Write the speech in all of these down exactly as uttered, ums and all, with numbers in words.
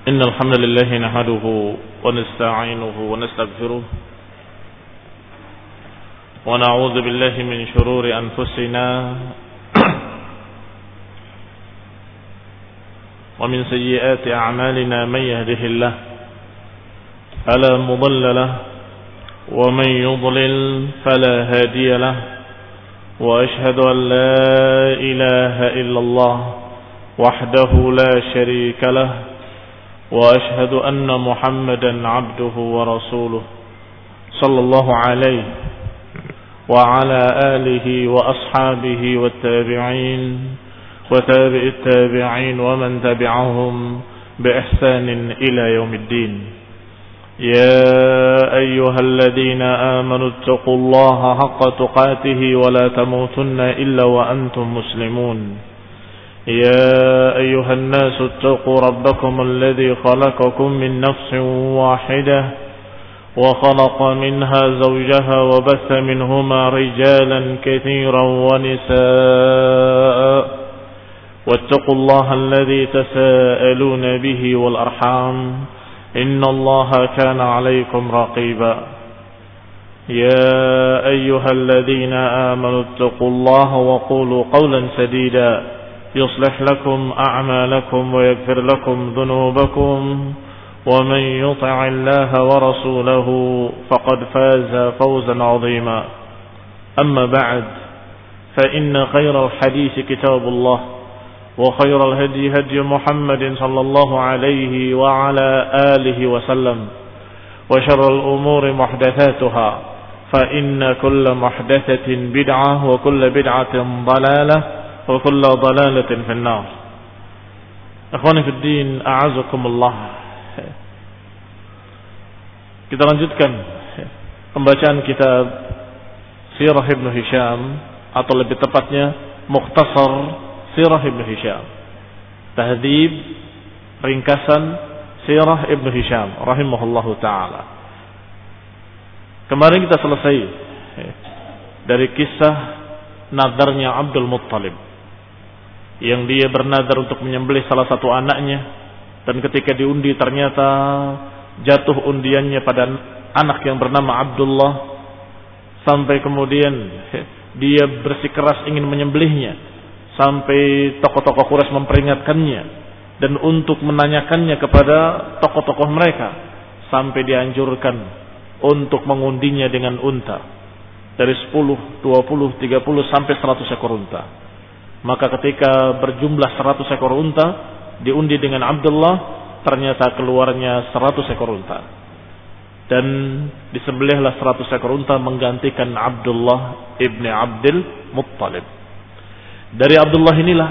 إن الحمد لله نحمده ونستعينه ونستغفره ونعوذ بالله من شرور أنفسنا ومن سيئات أعمالنا من يهده الله فلا مضل له ومن يضلل فلا هادي له وأشهد أن لا إله إلا الله وحده لا شريك له وأشهد أن محمدا عبده ورسوله صلى الله عليه وعلى آله وأصحابه والتابعين وتابع التابعين ومن تبعهم بإحسان إلى يوم الدين. يا أيها الذين آمنوا اتقوا الله حق تقاته ولا تموتن إلا وأنتم مسلمون. يا أيها الناس اتقوا ربكم الذي خلقكم من نفس واحدة وخلق منها زوجها وبث منهما رجالا كثيرا ونساء واتقوا الله الذي تساءلون به والأرحام إن الله كان عليكم رقيبا. يا أيها الذين آمنوا اتقوا الله وقولوا قولا سديدا يصلح لكم أعمالكم ويغفر لكم ذنوبكم ومن يطع الله ورسوله فقد فاز فوزا عظيما. أما بعد فإن خير الحديث كتاب الله وخير الهدي هدي محمد صلى الله عليه وعلى آله وسلم وشر الأمور محدثاتها فإن كل محدثة بدعة وكل بدعة ضلالة وكل ضلالة في النار. Akhwani fi din, a'azakumullah. Kita lanjutkan pembacaan kitab Sirah Ibn Hisham, atau lebih tepatnya Mukhtasar Sirah Ibn Hisham, tahdhib ringkasan Sirah Ibn Hisham rahimahullahu ta'ala. Kemarin kita selesai dari kisah nadarnya Abdul Muttalib, yang dia bernadar untuk menyembelih salah satu anaknya, dan ketika diundi ternyata jatuh undiannya pada anak yang bernama Abdullah, sampai kemudian dia bersikeras ingin menyembelihnya, sampai tokoh-tokoh Quraisy memperingatkannya dan untuk menanyakannya kepada tokoh-tokoh mereka, sampai dianjurkan untuk mengundinya dengan unta dari sepuluh, dua puluh, tiga puluh sampai seratus ekor unta. Maka ketika berjumlah seratus ekor unta diundi dengan Abdullah, ternyata keluarnya seratus ekor unta, dan disembelihlah seratus ekor unta menggantikan Abdullah ibni Abdul Muttalib. Dari Abdullah inilah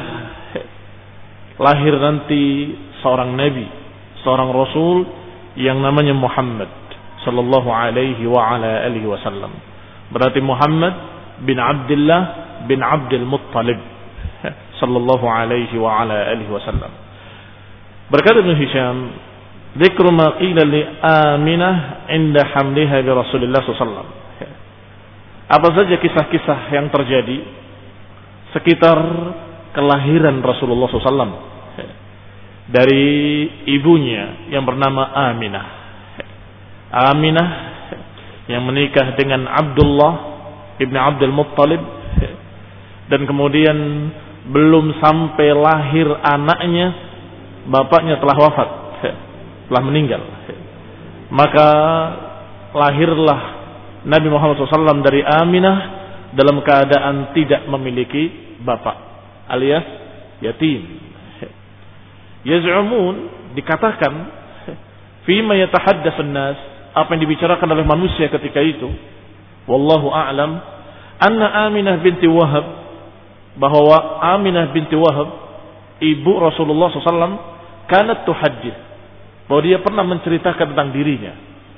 lahir nanti seorang nabi, seorang rasul yang namanya Muhammad sallallahu alaihi wa ala alihi wasallam. Berarti Muhammad bin Abdullah bin Abdul Muttalib sallallahu alaihi wa ala alihi wasallam. Berkata Ibn Hisham, "Dzikru ma qila li Aminah 'inda hamliha bi Rasulillah sallallahu alaihi wasallam." Apa saja kisah-kisah yang terjadi sekitar kelahiran Rasulullah sallallahu alaihi wasallam dari ibunya yang bernama Aminah. Aminah yang menikah dengan Abdullah ibn Abdul Muttalib, dan kemudian belum sampai lahir anaknya, bapaknya telah wafat, telah meninggal. Maka lahirlah Nabi Muhammad shallallahu alaihi wasallam dari Aminah dalam keadaan tidak memiliki bapak, alias yatim. Yaz'umun, dikatakan, fima yatahaddatsun nas, apa yang dibicarakan oleh manusia ketika itu, wallahu a'lam, anna Aminah binti Wahab, bahwa Aminah binti Wahab, ibu Rasulullah shallallahu alaihi wasallam, kanat tuhaddits, bahwa dia pernah menceritakan tentang dirinya,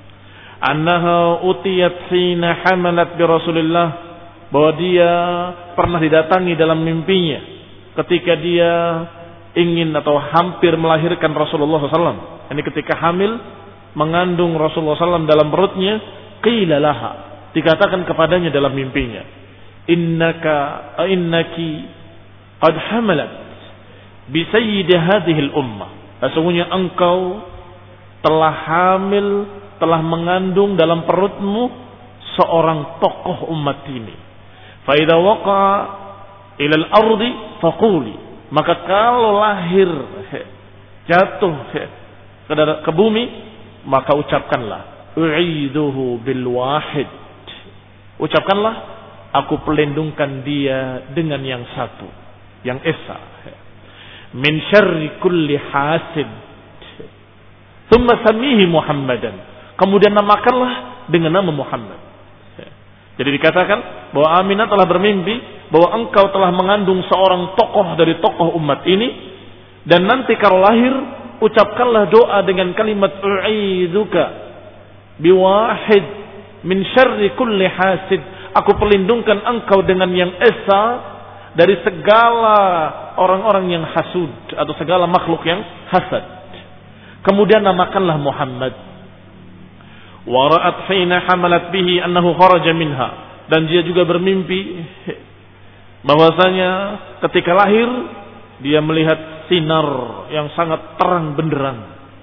annaha utiyat hina hamalat bi Rasulillah, bahwa dia pernah didatangi dalam mimpinya ketika dia ingin atau hampir melahirkan Rasulullah shallallahu alaihi wasallam. Ini ketika hamil mengandung Rasulullah shallallahu alaihi wasallam dalam perutnya, qila laha, dikatakan kepadanya dalam mimpinya, innaka innaki qad hamalat bi sayyid hadhihi al-ummah sesungguhnya engkau telah hamil, telah mengandung dalam perutmu seorang tokoh umat ini. Fa idza waqa'a ila al-ardi faquli, maka kalau lahir jatuh ke bumi, maka ucapkanlah u'iduhu bil wahid, ucapkanlah aku pelindungkan dia dengan yang satu, yang esa, min syarri kulli hasid, thumma samihi Muhammadan, kemudian namakanlah dengan nama Muhammad. Jadi dikatakan bahwa Aminah telah bermimpi bahwa engkau telah mengandung seorang tokoh dari tokoh umat ini, dan nanti kalau lahir ucapkanlah doa dengan kalimat u'idzuka biwahid min syarri kulli hasid, aku pelindungkan engkau dengan yang esa dari segala orang-orang yang hasud atau segala makhluk yang hasad. Kemudian namakanlah Muhammad. Wa ra'at hina hamalat bihi annahu kharaja minha, dan dia juga bermimpi bahwasanya ketika lahir dia melihat sinar yang sangat terang benderang.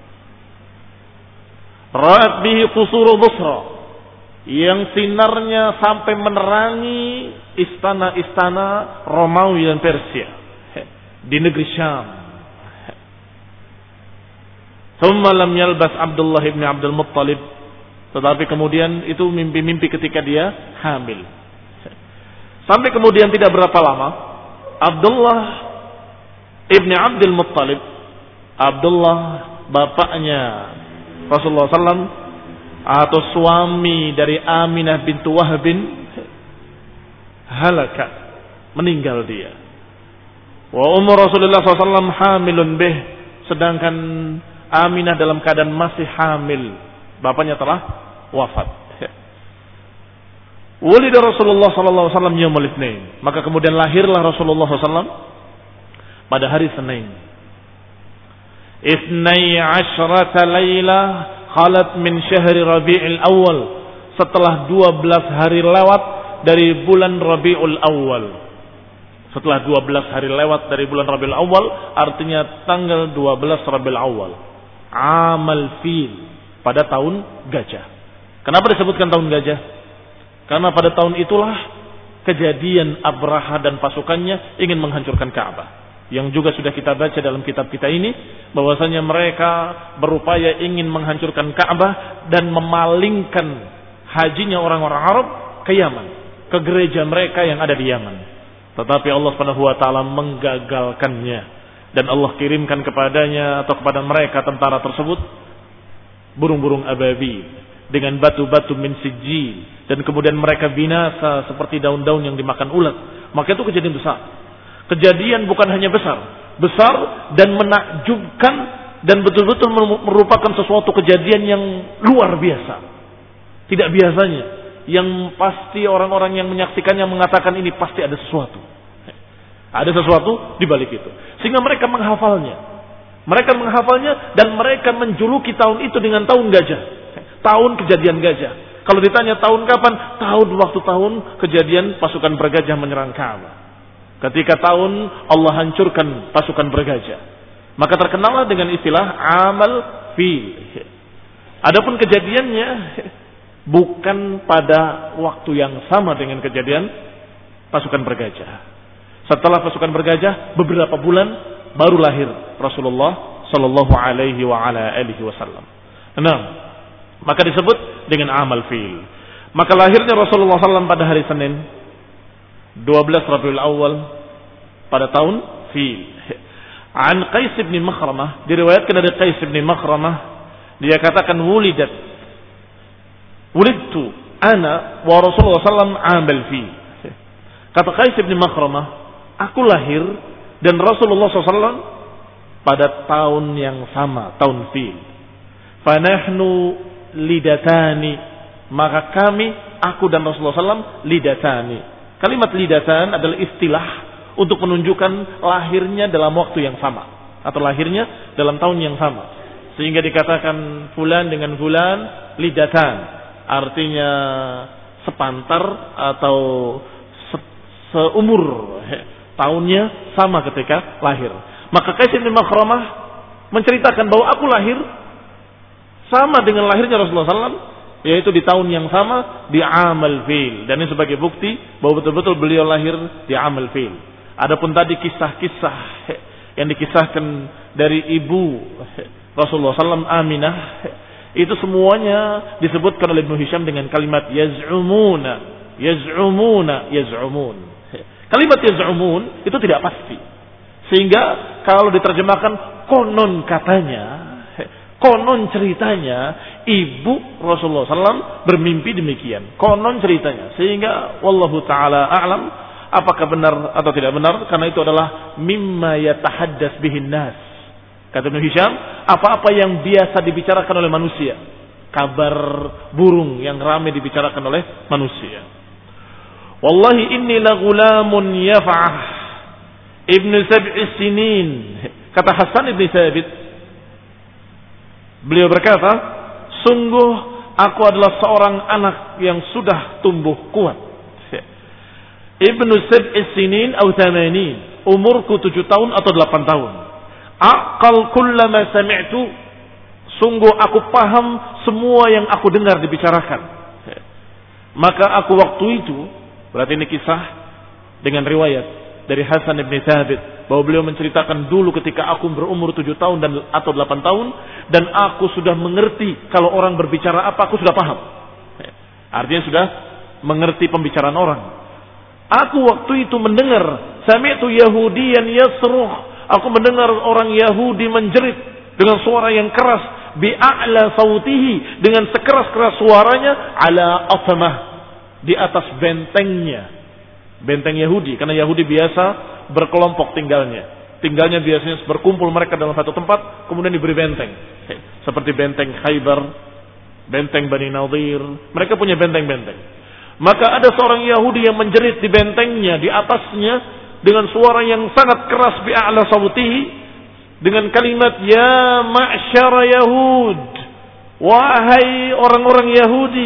Ra'at bihi qusur Busra, yang sinarnya sampai menerangi istana-istana Romawi dan Persia di negeri Syam. Thumma lam yalbas Abdullah ibn Abdul Muttalib, tetapi kemudian itu mimpi-mimpi ketika dia hamil. Sampai kemudian tidak berapa lama, Abdullah ibn Abdul Muttalib, Abdullah bapaknya Rasulullah sallallahu alaihi wasallam atau suami dari Aminah bintu Wahbin, halaka, meninggal dia. Wa umur Rasulullah sallallahu alaihi wasallam hamilun bih, sedangkan Aminah dalam keadaan masih hamil, bapaknya telah wafat. Wulida Rasulullah sallallahu alaihi wasallam yaumul Itsnain, maka kemudian lahirlah Rasulullah sallallahu alaihi wasallam pada hari Senin. Ithnai asyrata lailah khalat min syahri Rabiul Awal, setelah dua belas hari lewat dari bulan Rabiul Awal. Setelah dua belas hari lewat dari bulan Rabiul Awal, artinya tanggal dua belas Rabiul Awal. Amal fil, pada tahun gajah. Kenapa disebutkan tahun gajah? Karena pada tahun itulah kejadian Abraha dan pasukannya ingin menghancurkan Ka'bah, yang juga sudah kita baca dalam kitab kita ini, bahwasanya mereka berupaya ingin menghancurkan Ka'bah dan memalingkan hajinya orang-orang Arab ke Yaman, ke gereja mereka yang ada di Yaman. Tetapi Allah Subhanahu wa taala menggagalkannya, dan Allah kirimkan kepadanya atau kepada mereka tentara tersebut burung-burung ababil dengan batu-batu min sijil, dan kemudian mereka binasa seperti daun-daun yang dimakan ulat. Maka itu kejadian besar. Kejadian bukan hanya besar, besar dan menakjubkan, dan betul-betul merupakan sesuatu kejadian yang luar biasa. Tidak biasanya, yang pasti orang-orang yang menyaksikannya mengatakan ini pasti ada sesuatu. Ada sesuatu di balik itu. Sehingga mereka menghafalnya. Mereka menghafalnya dan mereka menjuluki tahun itu dengan tahun gajah. Tahun kejadian gajah. Kalau ditanya tahun kapan? Tahun waktu tahun kejadian pasukan bergajah menyerang Ka'bah. Ketika tahun Allah hancurkan pasukan bergajah. Maka terkenallah dengan istilah amal fil. Adapun kejadiannya bukan pada waktu yang sama dengan kejadian pasukan bergajah. Setelah pasukan bergajah beberapa bulan baru lahir Rasulullah sallallahu alaihi wa ala alihi wasallam. Nah, maka disebut dengan amal fil. Maka lahirnya Rasulullah sallallahu alaihi wasallam pada hari Senin dua belas Rabiul Awal pada tahun fil. An Qais bin Makhramah, diriwayatkan dari Qais bin Makhramah, dia katakan wulidat wulidtu ana wa Rasulullah sallallahu alaihi wasallam amal fil. Kata Qais bin Makhramah, aku lahir dan Rasulullah sallallahu alaihi wasallam pada tahun yang sama, tahun fil. Fanahnu lidatani, maka kami, aku dan Rasulullah sallallahu alaihi wasallam lidatani. Kalimat lidatan adalah istilah untuk menunjukkan lahirnya dalam waktu yang sama, atau lahirnya dalam tahun yang sama. Sehingga dikatakan fulan dengan fulan lidatan, artinya sepantar atau se seumur tahunnya sama ketika lahir. Maka Qais bin Makhramah menceritakan bahwa aku lahir sama dengan lahirnya Rasulullah sallallahu alaihi wasallam, yaitu di tahun yang sama di Amal Fil. Dan ini sebagai bukti bahwa betul-betul beliau lahir di Amal Fil. Adapun tadi kisah-kisah yang dikisahkan dari ibu Rasulullah sallallahu alaihi wasallam Aminah, itu semuanya disebutkan oleh Ibnu Hisham dengan kalimat yaz'umuna, yaz'umuna, yaz'umun. Kalimat yaz'umun itu tidak pasti. Sehingga kalau diterjemahkan konon katanya, konon ceritanya, ibu Rasulullah sallallahu alaihi wasallam bermimpi demikian. Konon ceritanya. Sehingga wallahu ta'ala a'lam apakah benar atau tidak benar, karena itu adalah mimma yatahaddas bihin nas. Kata Ibnu Hisham, apa-apa yang biasa dibicarakan oleh manusia, kabar burung yang ramai dibicarakan oleh manusia. Wallahi inni la ghulamun yaf'ah ibnu sab'i sinin. Kata Hasan ibn Thabit, beliau berkata, sungguh aku adalah seorang anak yang sudah tumbuh kuat. Ibnu sab'i sinin atau thamanin, umurku tujuh tahun atau delapan tahun. Aqal kullama sami'tu, sungguh aku paham semua yang aku dengar dibicarakan. Maka aku waktu itu, berarti ini kisah dengan riwayat dari Hasan ibn Thabit, bahwa beliau menceritakan dulu ketika aku berumur tujuh tahun dan atau delapan tahun, dan aku sudah mengerti kalau orang berbicara apa, aku sudah paham. Artinya sudah mengerti pembicaraan orang. Aku waktu itu mendengar, sami'tu Yahudiyan yasruh, aku mendengar orang Yahudi menjerit dengan suara yang keras, bi'a'la sautihi, dengan sekeras-keras suaranya, ala athamah, di atas bentengnya, benteng Yahudi, karena Yahudi biasa berkelompok tinggalnya. Tinggalnya biasanya berkumpul mereka dalam satu tempat, kemudian diberi benteng. Seperti benteng Khaybar, benteng Bani Nadir, mereka punya benteng-benteng. Maka ada seorang Yahudi yang menjerit di bentengnya, di atasnya, dengan suara yang sangat keras, bi'a'la sautihi, dengan kalimat, ya ma'syara Yahud, wahai orang-orang Yahudi.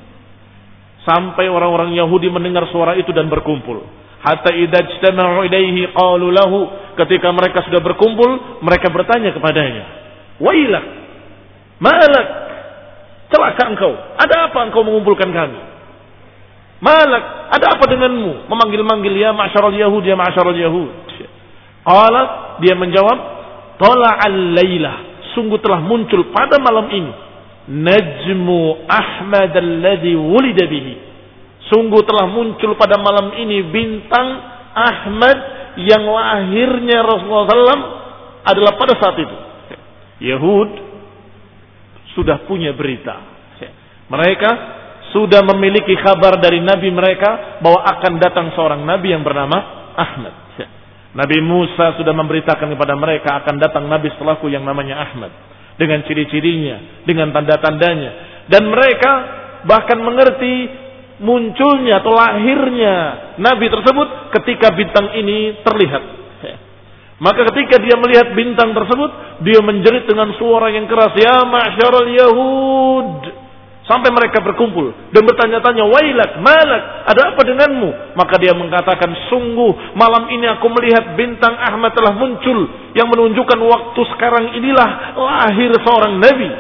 Sampai orang-orang Yahudi mendengar suara itu dan berkumpul. Hatta idza ijtama'u ilaihi qalu lahu, ketika mereka sudah berkumpul, mereka bertanya kepadanya, wailak, malak, celaka engkau, ada apa engkau mengumpulkan kami? Malak, ada apa denganmu? Memanggil-manggil, ya ma'syarul Yahud, ya ma'syarul Yahud. Qala, dia menjawab, tala'al laylah, sungguh telah muncul pada malam ini najmu Ahmad alladhi wulida bihi, sungguh telah muncul pada malam ini bintang Ahmad yang lahirnya Rasulullah sallallahu alaihi wasallam adalah pada saat itu. Yahud sudah punya berita, mereka sudah memiliki kabar dari Nabi mereka bahwa akan datang seorang Nabi yang bernama Ahmad. Nabi Musa sudah memberitakan kepada mereka akan datang Nabi setelahku yang namanya Ahmad, dengan ciri-cirinya, dengan tanda-tandanya. Dan mereka bahkan mengerti munculnya atau lahirnya Nabi tersebut ketika bintang ini terlihat. Maka ketika dia melihat bintang tersebut, dia menjerit dengan suara yang keras, ya ma'syarul Yahud. Sampai mereka berkumpul dan bertanya-tanya, wailak, malak, ada apa denganmu? Maka dia mengatakan, sungguh malam ini aku melihat bintang Ahmad telah muncul, yang menunjukkan waktu sekarang inilah lahir seorang Nabi.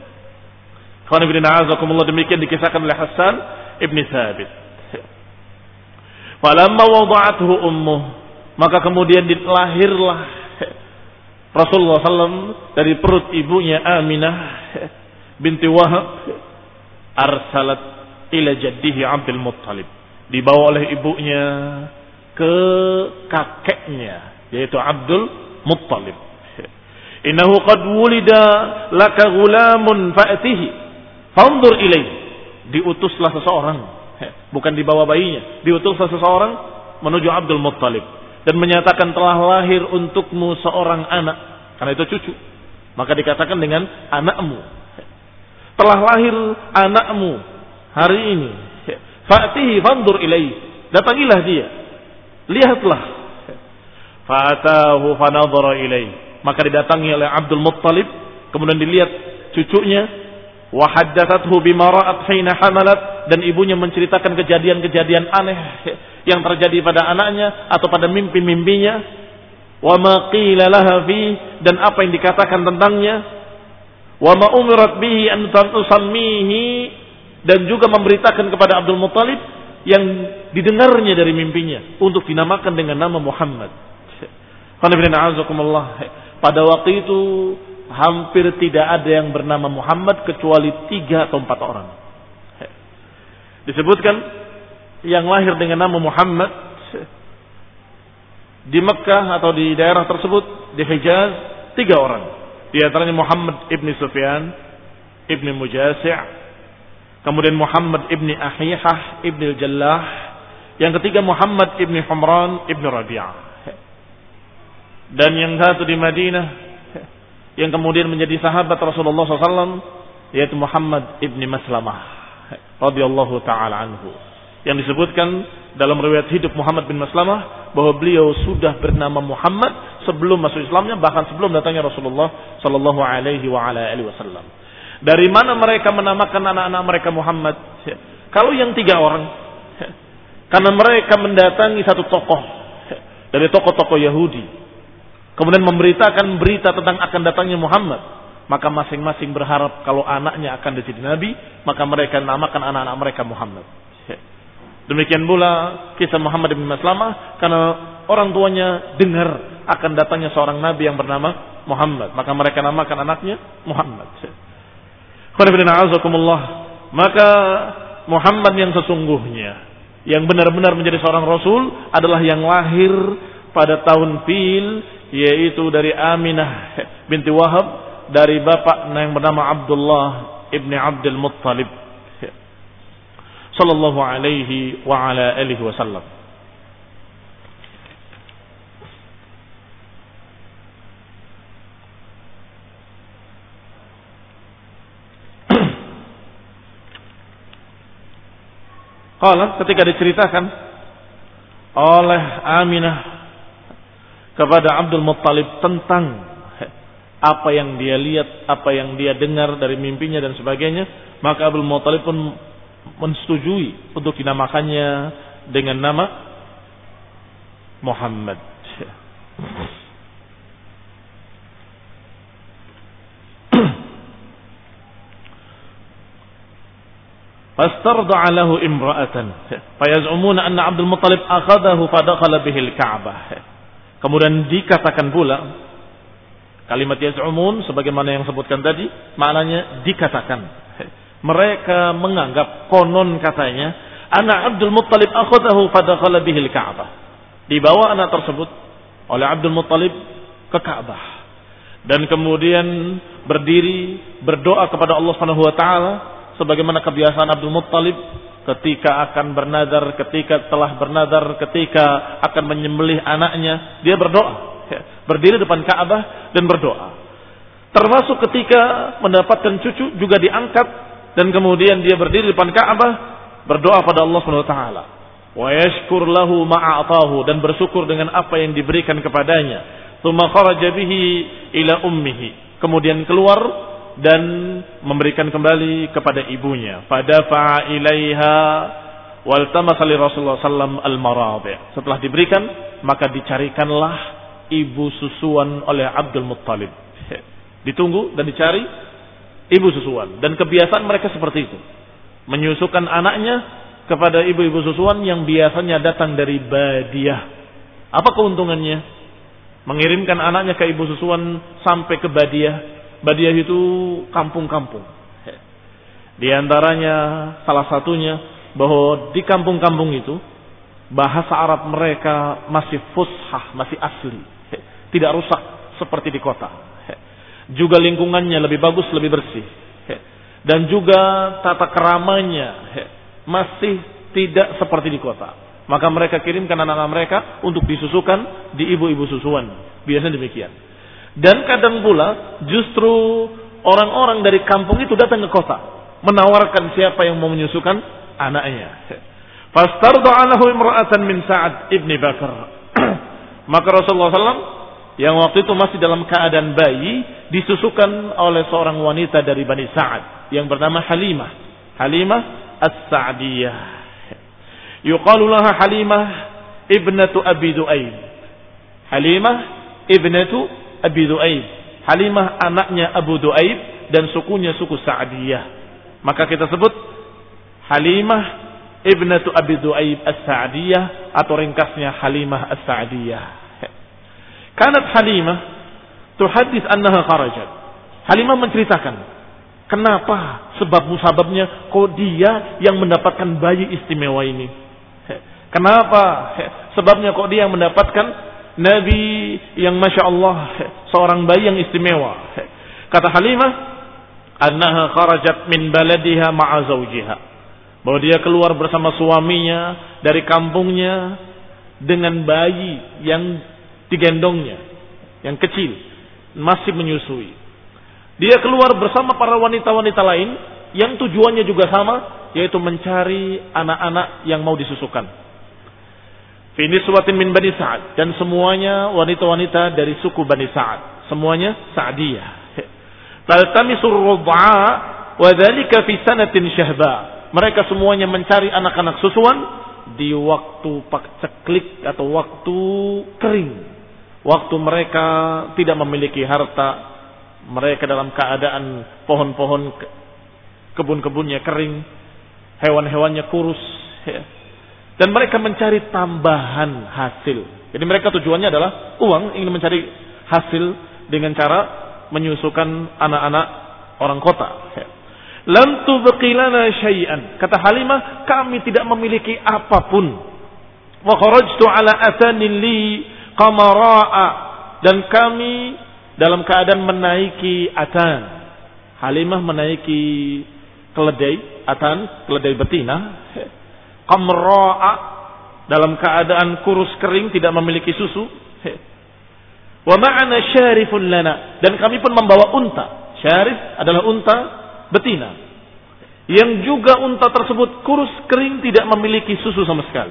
Demikian dikisahkan oleh Hasan ibn Thabit. Falamma wada'athu ummuh, maka kemudian dilahirlah Rasulullah sallallahu alaihi wasallam dari perut ibunya Aminah binti Wahab. Arsalat ila jaddihi Abdul Muttalib, dibawa oleh ibunya ke kakeknya, yaitu Abdul Muttalib. Innahu qad wulida laka ghulamun fa'tihi fanzur ilaihi, diutuslah seseorang, bukan dibawa bayinya, diutuslah seseorang menuju Abdul Muttalib dan menyatakan telah lahir untukmu seorang anak, karena itu cucu, maka dikatakan dengan anakmu. Telah lahir anakmu hari ini. Fa'tihi fanzur ilaihi, datangilah dia, lihatlah. Fa'atahu fanadhara ilaihi, maka didatangi oleh Abdul Muttalib, kemudian dilihat cucunya. Wa haddathathu bima ra'at hina hamalat, dan ibunya menceritakan kejadian-kejadian aneh yang terjadi pada anaknya atau pada mimpi-mimpinya. wa ma qila laha fi, dan apa yang dikatakan tentangnya, wa ma umirat bihi an tusammihi, dan juga memberitakan kepada Abdul Muttalib yang didengarnya dari mimpinya untuk dinamakan dengan nama Muhammad. Pada waktu itu hampir tidak ada yang bernama Muhammad kecuali tiga atau empat orang. Disebutkan yang lahir dengan nama Muhammad di Mekkah atau di daerah tersebut, di Hijaz, tiga orang. Di antaranya Muhammad ibni Sufyan ibni Mujasi', kemudian Muhammad ibni Ahihah ibni Jallah, yang ketiga Muhammad ibni Humran ibni Rabi'ah, dan yang satu di Madinah yang kemudian menjadi sahabat Rasulullah shallallahu alaihi wasallam, yaitu Muhammad ibni Maslamah radhiyallahu taala anhu, yang disebutkan dalam riwayat hidup Muhammad bin Maslamah bahwa beliau sudah bernama Muhammad sebelum masuk Islamnya, bahkan sebelum datangnya Rasulullah sallallahu alaihi wa ala alihi wasallam. Dari mana mereka menamakan anak-anak mereka Muhammad? Kalau yang tiga orang, karena mereka mendatangi satu tokoh dari tokoh-tokoh Yahudi, kemudian memberitakan berita tentang akan datangnya Muhammad, maka masing-masing berharap kalau anaknya akan jadi nabi, maka mereka namakan anak-anak mereka Muhammad. Demikian pula kisah Muhammad bin Maslamah, karena orang tuanya dengar akan datangnya seorang nabi yang bernama Muhammad, maka mereka namakan anaknya Muhammad. Maka Muhammad yang sesungguhnya, yang benar-benar menjadi seorang rasul, adalah yang lahir pada tahun Fil, yaitu dari Aminah binti Wahab, dari bapak yang bernama Abdullah ibni Abdul Muttalib sallallahu alaihi wa ala alihi wasallam. Qala, ketika diceritakan oleh Aminah kepada Abdul Muttalib tentang apa yang dia lihat, apa yang dia dengar dari mimpinya dan sebagainya, maka Abdul Muttalib pun mensetujui untuk dinamakannya dengan nama Muhammad. Fastarda'a lahu imra'atan fayaz'umuna anna Abdul Muttalib akhadahu fadakhala bihi al-Ka'bah. Kemudian dikatakan pula, kalimat yaz'umun sebagaimana yang sebutkan tadi, maknanya dikatakan. Mereka menganggap, konon katanya, anak Abdul Muttalib akhadahu fadakhala bihi al-Ka'bah. Dibawa anak tersebut oleh Abdul Muttalib ke Ka'bah, dan kemudian berdiri berdoa kepada Allah Subhanahu wa taala sebagaimana kebiasaan Abdul Muttalib ketika akan bernadar, ketika telah bernadar, ketika akan menyembelih anaknya, dia berdoa, berdiri depan Ka'bah dan berdoa. Termasuk ketika mendapatkan cucu juga diangkat, dan kemudian dia berdiri depan Ka'bah berdoa pada Allah Subhanahu wa taala, wa yashkur lahu ma a'tahu, dan bersyukur dengan apa yang diberikan kepadanya. Tsumma kharaja bihi ila ummihi, kemudian keluar dan memberikan kembali kepada ibunya. Fadafa'a ilaiha waltamasa li Rasulullah sallallahu alaihi wasallam al-maradi'. Setelah diberikan, maka dicarikanlah ibu susuan oleh Abdul Muttalib. Ditunggu dan dicari ibu susuan, dan kebiasaan mereka seperti itu, menyusukan anaknya kepada ibu-ibu susuan yang biasanya datang dari Badiah. Apa keuntungannya? Mengirimkan anaknya ke ibu susuan sampai ke Badiah. Badiah itu kampung-kampung. Di antaranya salah satunya bahwa di kampung-kampung itu bahasa Arab mereka masih fushah, masih asli, tidak rusak seperti di kota. Juga lingkungannya lebih bagus, lebih bersih, dan juga tata keramanya masih tidak seperti di kota. Maka mereka kirimkan anak-anak mereka untuk disusukan di ibu-ibu susuan. Biasanya demikian. Dan kadang pula justru orang-orang dari kampung itu datang ke kota menawarkan siapa yang mau menyusukan anaknya. Fastarda'a lahu imra'atan min Sa'ad ibni Bakar. Maka Rasulullah sallallahu alaihi wasallam yang waktu itu masih dalam keadaan bayi disusukan oleh seorang wanita dari Bani Sa'ad yang bernama Halimah. Halimah As-Sa'diyah. Yuqalu laha Halimah ibnatu Abi Du'aib. Halimah ibnatu Abi Du'aib. Halimah anaknya Abu Du'aib dan sukunya suku Sa'diyah. Maka kita sebut Halimah ibnatu Abi Du'aib As-Sa'diyah atau ringkasnya Halimah As-Sa'diyah. Kanat Halimah tuhadits annaha kharajat. Halimah menceritakan kenapa sebab musababnya kok dia yang mendapatkan bayi istimewa ini. Kenapa sebabnya kok dia yang mendapatkan Nabi yang Masya Allah seorang bayi yang istimewa. Kata Halimah, annaha kharajat min baladiha ma'a zawjiha, bahwa dia keluar bersama suaminya dari kampungnya dengan bayi yang digendongnya, yang kecil, masih menyusui. Dia keluar bersama para wanita-wanita lain yang tujuannya juga sama, yaitu mencari anak-anak yang mau disusukan. Fi niswatin min Bani Sa'ad, dan semuanya wanita-wanita dari suku Bani Sa'ad, semuanya Sa'diyah. Taltamisur rud'a wa dzalika fi sanatin syahba. Mereka semuanya mencari anak-anak susuan di waktu paceklik atau waktu kering. Waktu mereka tidak memiliki harta, mereka dalam keadaan pohon-pohon kebun-kebunnya kering, hewan-hewannya kurus, dan mereka mencari tambahan hasil. Jadi mereka tujuannya adalah uang, ingin mencari hasil dengan cara menyusukan anak-anak orang kota. Lam tubqi lana syai'an. Kata Halimah, kami tidak memiliki apapun. Wa kharajtu ala atanin li qamara'a, dan kami dalam keadaan menaiki atan. Halimah menaiki keledai, atan, keledai betina. Qamra'a, dalam keadaan kurus kering, tidak memiliki susu. Wa ma'ana syarifun lana, dan kami pun membawa unta. Syarif adalah unta betina, yang juga unta tersebut kurus kering, tidak memiliki susu sama sekali.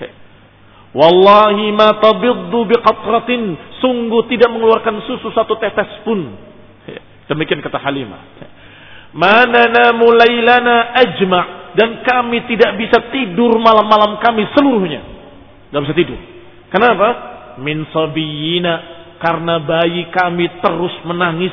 Wallahi ma tabiddu biqatratin, sungguh tidak mengeluarkan susu satu tetes pun. Demikian kata Halimah. Ma nanamu lailana ajma', dan kami tidak bisa tidur malam-malam kami seluruhnya. Tidak bisa tidur. Kenapa? Min sabiyina, karena bayi kami terus menangis.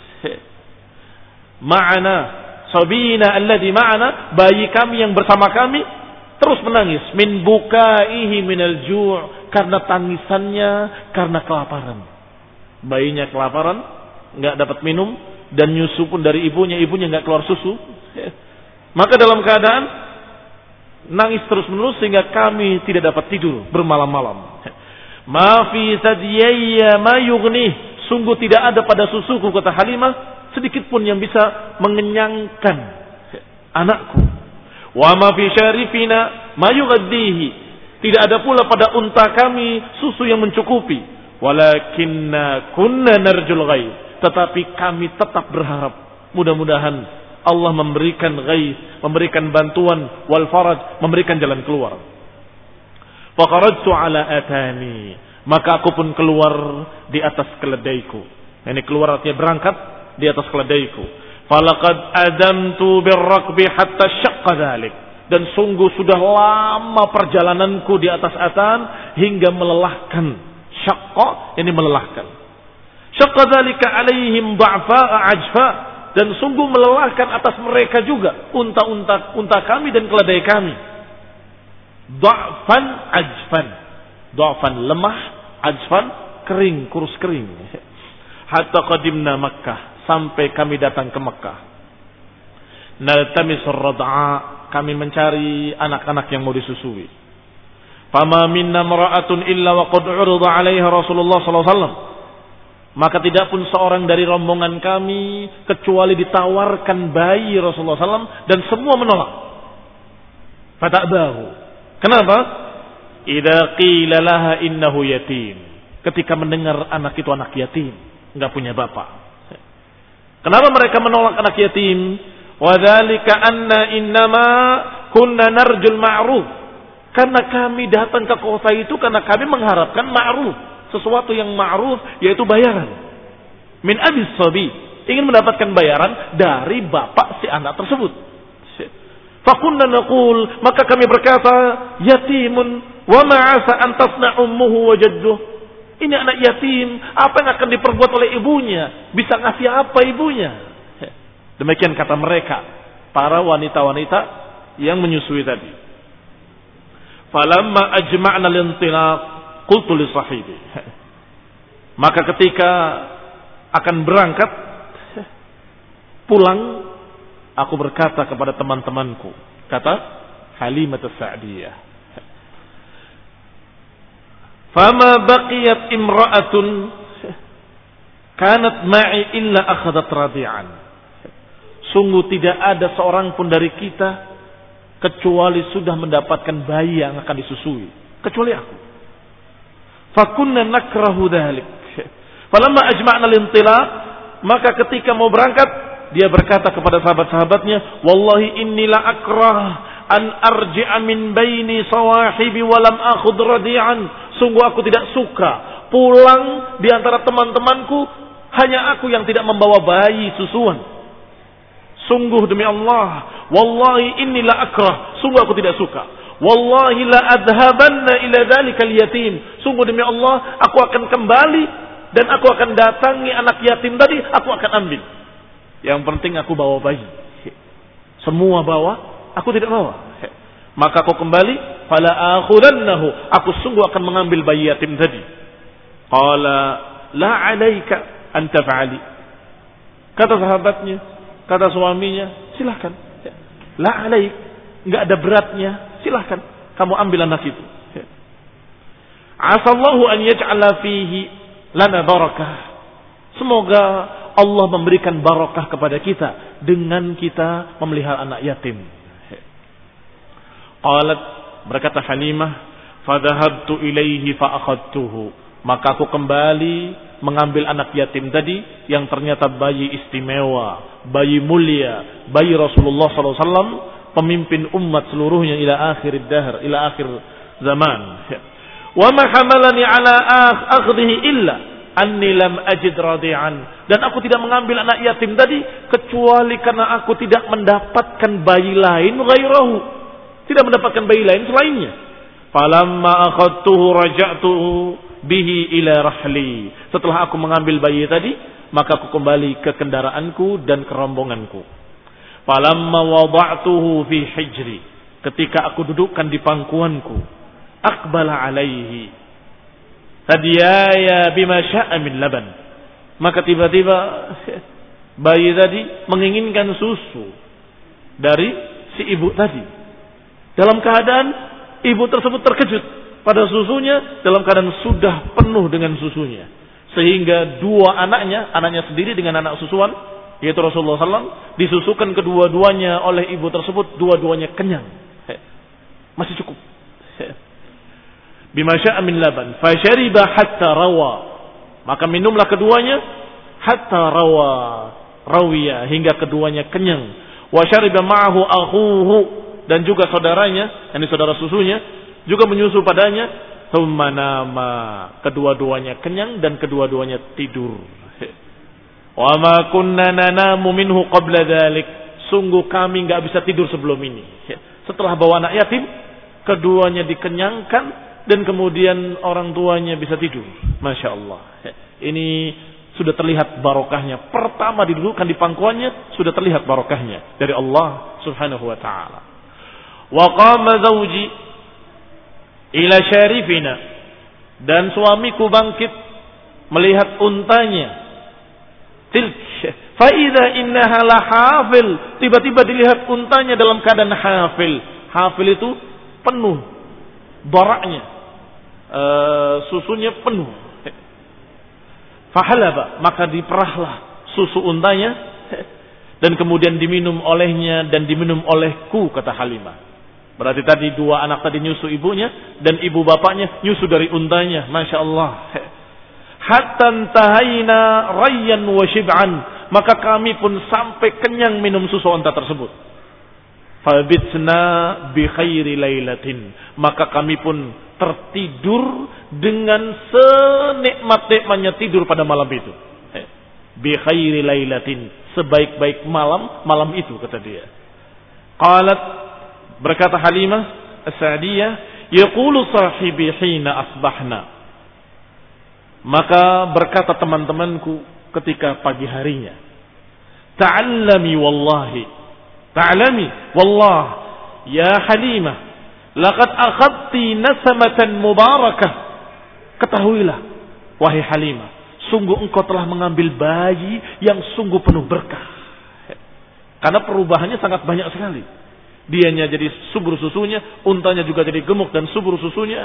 Ma'ana sabiyina alladhi ma'ana, bayi kami yang bersama kami terus menangis. Min bukaihi minal ju', karena tangisannya karena kelaparan. Bayinya kelaparan, enggak dapat minum, dan nyusu pun dari ibunya, ibunya enggak keluar susu. Maka dalam keadaan nangis terus-menerus sehingga kami tidak dapat tidur bermalam-malam. Ma fi sadiyya ma yughni, sungguh tidak ada pada susuku, kata Halimah, sedikit pun yang bisa mengenyangkan anakku. Wa ma fi syarifina ma yughaddihi, tidak ada pula pada unta kami susu yang mencukupi. Walakinna kunna narjul ghaib, tetapi kami tetap berharap mudah-mudahan Allah memberikan ghaith, memberikan bantuan, wal faraj, memberikan jalan keluar. Fa kharajtu ala atani, maka aku pun keluar di atas keledaiku. Ini keluar artinya berangkat di atas keledaiku. Falaqad adamtu birrakbi hatta syaqqa dzalik, dan sungguh sudah lama perjalananku di atas atan hingga melelahkan. Syaqqa, ini melelahkan. Syaqqa dzalika alaihim dha'fa'a ajfa, dan sungguh melelahkan atas mereka juga unta-unta unta kami dan keledai kami. Dha'fan ajfan, dha'fan lemah, ajfan kering, kurus kering. Hatta qadimna Makkah, sampai kami datang ke Makkah. Naltamisur rad'a, kami mencari anak-anak yang mau disusui. Fama minna mar'atun illa wa qad 'urida 'alaiha Rasulullah sallallahu alaihi wasallam, maka tidak pun seorang dari rombongan kami kecuali ditawarkan bayi Rasulullah sallallahu alaihi wasallam, dan semua menolak. Fata'bahu. Kenapa? Idza qila laha innahu yatim, ketika mendengar anak itu anak yatim, enggak punya bapak. Kenapa mereka menolak anak yatim? Wa dzalika anna innama kunna narjul ma'ruf, karena kami datang ke kota itu karena kami mengharapkan ma'ruf, sesuatu yang ma'ruf, yaitu bayaran. Min abis sabi, ingin mendapatkan bayaran dari bapak si anak tersebut. Fakunna naqul, maka kami berkata, yatimun wa ma'asa an tasna ummuhu wa jadduh. Ini anak yatim, apa yang akan diperbuat oleh ibunya? Bisa ngasih apa ibunya? Demikian kata mereka, para wanita-wanita yang menyusui tadi. Falamma ajma'na lintilaq qultu li sahibi. Maka ketika akan berangkat pulang, aku berkata kepada teman-temanku, kata Halimah as-Sa'diyah, fama baqiyat imra'atun kanat ma'i illa akhadat radi'an. Sungguh tidak ada seorang pun dari kita kecuali sudah mendapatkan bayi yang akan disusui, kecuali aku. Fakunna nakrahu dhalik. Falamma ajma'na lintilaq, maka ketika mau berangkat, dia berkata kepada sahabat-sahabatnya, wallahi inni la akrah an arji'a min baini sawahibi wa lam akhud radi'an. Sungguh aku tidak suka pulang di antara teman-temanku, hanya aku yang tidak membawa bayi susuan. Sungguh demi Allah, wallahi inni la akrah, sungguh aku tidak suka. Wallahi la adhabanna ila dhalikal yatim. Sungguh demi Allah, aku akan kembali dan aku akan datangi anak yatim tadi, aku akan ambil. Yang penting aku bawa bayi. Semua bawa, aku tidak bawa. Maka aku kembali, fala akhudannahu, aku sungguh akan mengambil bayi yatim tadi. Qala la alaika an taf'ali. Kata sahabatnya, kata suaminya, silahkan. La alaik, enggak ada beratnya, silahkan kamu ambil anak itu. Asallahu an yaj'ala fihi lana barakah. Semoga Allah memberikan barakah kepada kita dengan kita memelihara anak yatim. Qalat, berkata Halimah, fadhahabtu ilaihi fa akhadtuhu. Maka aku kembali mengambil anak yatim tadi yang ternyata bayi istimewa, bayi mulia, bayi Rasulullah sallallahu alaihi wasallam, pemimpin umat seluruhnya ila akhir dahr, ila akhir zaman. Wa ma hamalani ala akhdhihi illa anni lam ajid radi'an. Dan aku tidak mengambil anak yatim tadi kecuali karena aku tidak mendapatkan bayi lain ghairahu, tidak mendapatkan bayi lain selainnya. Falamma akhadtuhu raja'tuhu bihi ila rahli. Setelah aku mengambil bayi tadi, maka aku kembali ke kendaraanku dan ke rombonganku. Falamma wada'tuhu fi hijri. Ketika aku dudukkan di pangkuanku, aqbala alaihi hadiyaya bima sya'a min laban. Maka tiba-tiba bayi tadi menginginkan susu dari si ibu tadi. Dalam keadaan ibu tersebut terkejut pada susunya, dalam keadaan sudah penuh dengan susunya. Sehingga dua anaknya, anaknya sendiri dengan anak susuan, yaitu Rasulullah sallallahu alaihi wasallam, disusukan kedua-duanya oleh ibu tersebut, dua-duanya kenyang. Masih cukup. Bima sya'a min laban, fashariba hatta rawa. Maka minumlah keduanya hatta rawa, rawiya, hingga keduanya kenyang. Wa syariba ma'ahu akhuhu, dan juga saudaranya, yakni saudara susunya, juga menyusu padanya. Thumma nama, kedua-duanya kenyang dan kedua-duanya tidur. Wa ma kunna nanamu minhu qabla dzalik. Sungguh kami enggak bisa tidur sebelum ini. Setelah bawa anak yatim, keduanya dikenyangkan dan kemudian orang tuanya bisa tidur. Masya Allah. Ini sudah terlihat barokahnya. Pertama didudukkan di pangkuannya, sudah terlihat barokahnya dari Allah Subhanahu wa taala. Wa qama zawji ila syarifina, dan suamiku bangkit melihat untanya. Tilk fa idza innaha la hafil. Tiba-tiba dilihat untanya dalam keadaan hafil. Hafil itu penuh baraknya, e, susunya penuh. Fahalaba, maka diperahlah susu untanya dan kemudian diminum olehnya dan diminum olehku, kata Halimah. Berarti tadi dua anak tadi nyusu ibunya dan ibu bapaknya nyusu dari untanya. Masya Allah. Hatta tahayna rayyan wa shib'an, maka kami pun sampai kenyang minum susu unta tersebut. Fabitna bi khairi lailatin, maka kami pun tertidur dengan senikmat-nikmatnya tidur pada malam itu. Bi khairi lailatin, sebaik-baik malam malam itu, kata dia. Qalat, berkata Halimah as-Sa'diyah, yaqulu sahibi hina asbahna. Maka berkata teman-temanku ketika pagi harinya, ta'allami wallahi, ta'allami wallah ya Halimah, laqad akhadti nasamatan mubarakah. Ketahuilah wahai Halimah, sungguh engkau telah mengambil bayi yang sungguh penuh berkah. Karena perubahannya sangat banyak sekali. Dianya jadi subur susunya, untanya juga jadi gemuk dan subur susunya.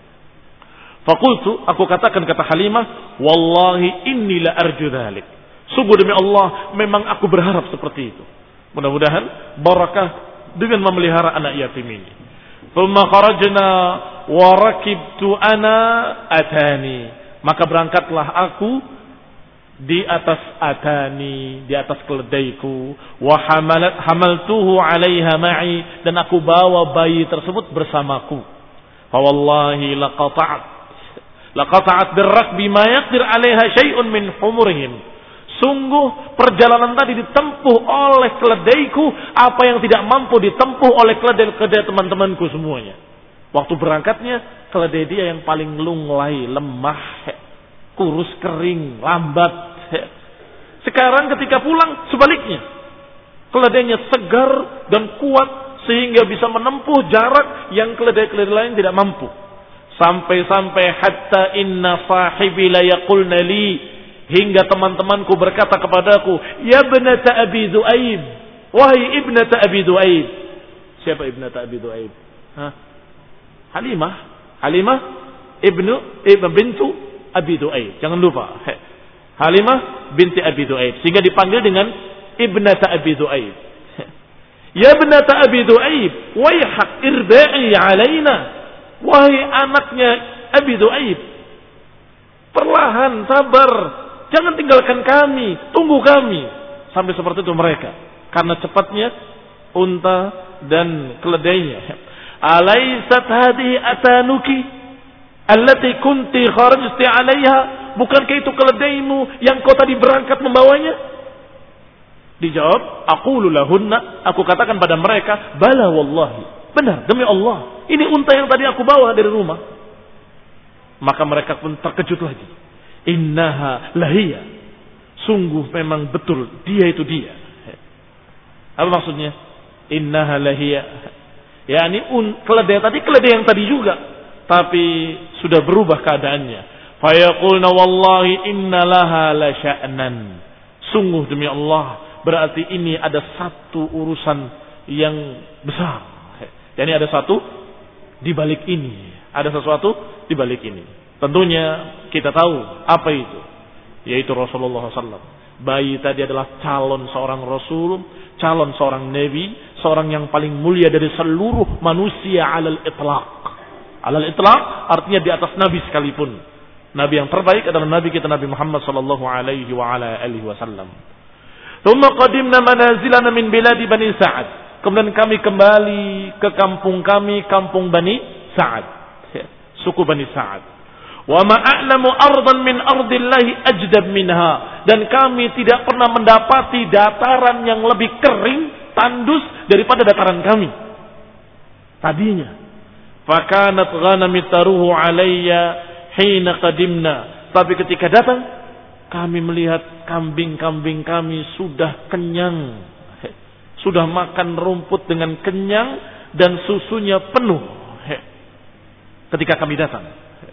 Fakultu, aku katakan kata Halimah, wallahi inni la arju dhalik. Sungguh demi Allah, memang aku berharap seperti itu. Mudah-mudahan barakah dengan memelihara anak yatim ini. Thumma kharajna wa rakibtu ana atani. Maka berangkatlah aku di atas atani, di atas keledaiku. Wa hamalat hamaltuhu 'alaiha ma'i, dan aku bawa bayi tersebut bersamaku. Fa wallahi laqata'at laqata'at birrakbi ma yaqdir 'alaiha syai'un min humurihim. Sungguh perjalanan tadi ditempuh oleh keledaiku apa yang tidak mampu ditempuh oleh keledai-keledai teman-temanku semuanya. Waktu berangkatnya keledai dia yang paling lunglai, lemah, kurus kering, lambat. Sekarang ketika pulang sebaliknya, keledainya segar dan kuat sehingga bisa menempuh jarak yang keledai-keledai lain tidak mampu. Sampai-sampai hatta inna sahibi la yaqulna li, hingga teman-temanku berkata kepadaku, ya ibnata Abi Du'aib, wahai ibnata Abi Du'aib. Siapa ibnata Abi Du'aib? Hah? Halimah, Halimah ibnu ibnu bintu Abi Du'aib. Jangan lupa, Halimah binti Abi Du'aib, sehingga dipanggil dengan ibnata Abi Du'aib. Ya ibnata Abi Du'aib, wayhak irba'i alaina, wahai anaknya Abi Du'aib, perlahan, sabar, jangan tinggalkan kami, tunggu kami. Sampai seperti itu mereka, karena cepatnya unta dan keledainya. Alaysat hadhihi atanuki allati kunti kharajti 'alayha, bukankah itu keledaimu yang kau tadi berangkat membawanya? Dijawab, aqulu lahunna, aku katakan pada mereka, bala wallahi, benar demi Allah, ini unta yang tadi aku bawa dari rumah. Maka mereka pun terkejut lagi. Innaha lahiyya, sungguh memang betul dia itu dia. Apa maksudnya? Innaha lahiyya, yakni un, keledai tadi keledai yang tadi juga, tapi sudah berubah keadaannya. Fayaqulna wallahi inna laha la sya'nan, sungguh demi Allah berarti ini ada satu urusan yang besar. Yani ada satu di balik ini, ada sesuatu di balik ini. Tentunya kita tahu apa itu, yaitu Rasulullah sallallahu alaihi wasallam. Bayi tadi adalah calon seorang Rasul, calon seorang Nabi, seorang yang paling mulia dari seluruh manusia alal itlaq. Alal itlaq artinya di atas Nabi sekalipun. Nabi yang terbaik adalah Nabi kita Nabi Muhammad sallallahu alaihi wa ala alihi wasallam. Tsumma qadimna manazilana min biladi Bani Sa'ad. Kemudian kami kembali ke kampung kami, kampung Bani Sa'ad, suku Bani Sa'ad. Wa ma a'lamu ardan min ardillahi ajdab minha, dan kami tidak pernah mendapati dataran yang lebih kering, tandus daripada dataran kami tadinya. Fakanat ghanami taruhu alayya hina qadimna, tapi ketika datang kami melihat kambing-kambing kami sudah kenyang, sudah makan rumput dengan kenyang dan susunya penuh ketika kami datang.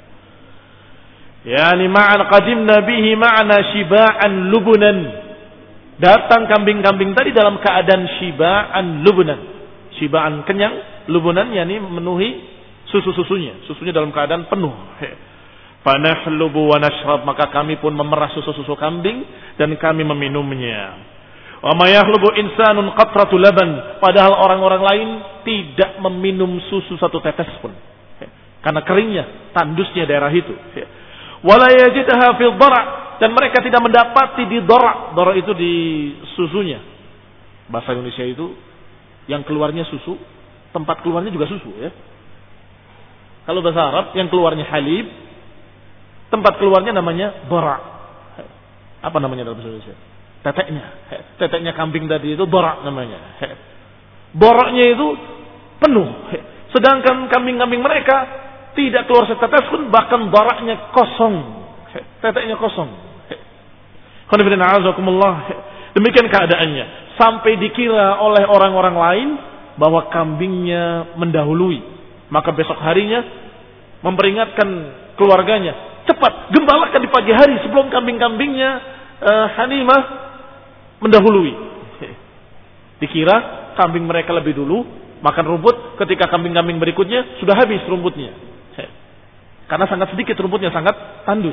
Yani ma'an qadimna bihi ma'ana shiba'an lubunan. Datang kambing-kambing tadi dalam keadaan shiba'an lubunan. Shiba'an kenyang, lubunan yani memenuhi susu-susunya. Susunya dalam keadaan penuh. Fanahlubu wa nashrab, maka kami pun memerah susu-susu kambing dan kami meminumnya. Wa ma yahlubu insanun qatratu laban, padahal orang-orang lain tidak meminum susu satu tetes pun. Karena keringnya, tandusnya daerah itu. Wala yajidha fil dara', dan mereka tidak mendapati di dara'. Dara' itu di susunya. Bahasa Indonesia itu yang keluarnya susu, tempat keluarnya juga susu ya. Kalau bahasa Arab yang keluarnya halib, tempat keluarnya namanya dara'. Apa namanya dalam bahasa Indonesia? Teteknya. Teteknya kambing tadi itu dara' namanya. Dara'nya itu penuh. Sedangkan kambing-kambing mereka tidak keluar setetes pun, bahkan darahnya kosong. teteknya kosong. Demikian keadaannya. Sampai dikira oleh orang-orang lain bahwa kambingnya mendahului. Maka besok harinya memperingatkan keluarganya, cepat gembalakan di pagi hari sebelum kambing-kambingnya uh, Hanimah mendahului. Dikira kambing mereka lebih dulu makan rumput, ketika kambing-kambing berikutnya sudah habis rumputnya. Karena sangat sedikit rumputnya, sangat tandus.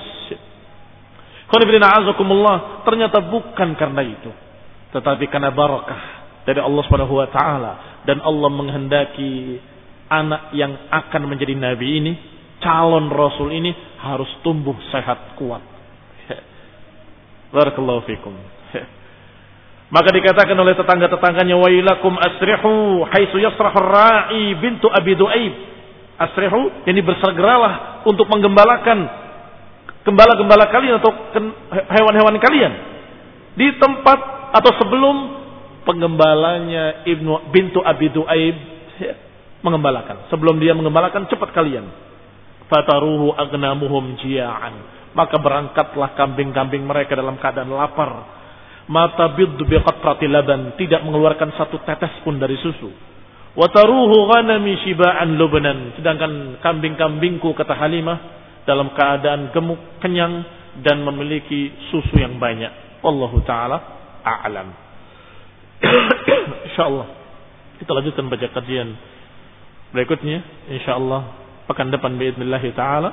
Ternyata bukan karena itu, tetapi karena barakah dari Allah Subhanahu wa taala, dan Allah menghendaki anak yang akan menjadi nabi ini, calon rasul ini harus tumbuh sehat kuat. Barakallahu fikum. Maka dikatakan oleh tetangga-tetangganya, wailakum asrihu haitsu yasrahu ar-ra'i bintu Abi Du'aib. Asrihu, ini bersegeralah untuk menggembalakan gembala-gembala kalian atau hewan-hewan kalian di tempat atau sebelum penggembalanya Ibnu bintu Abi Du'aib mengembalakan. Sebelum dia mengembalakan, cepat kalian. Fataruhu agnamuhum jia'an. Maka berangkatlah kambing-kambing mereka dalam keadaan lapar. Mata biddu biqatrati laban, tidak mengeluarkan satu tetes pun dari susu. Wataruhu ghanami shiba'an lubnan, sedangkan kambing-kambingku, kata Halimah, dalam keadaan gemuk, kenyang, dan memiliki susu yang banyak. Wallahu ta'ala a'lam. InsyaAllah kita lanjutkan baca kajian berikutnya, InsyaAllah pekan depan biidnillahi ta'ala.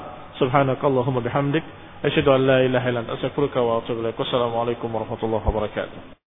Subhanakallahumma bihamdik, asyhadu an la ilaha illa anta, astaghfiruka wa atubu ilaik. Wassalamualaikum warahmatullahi wabarakatuh.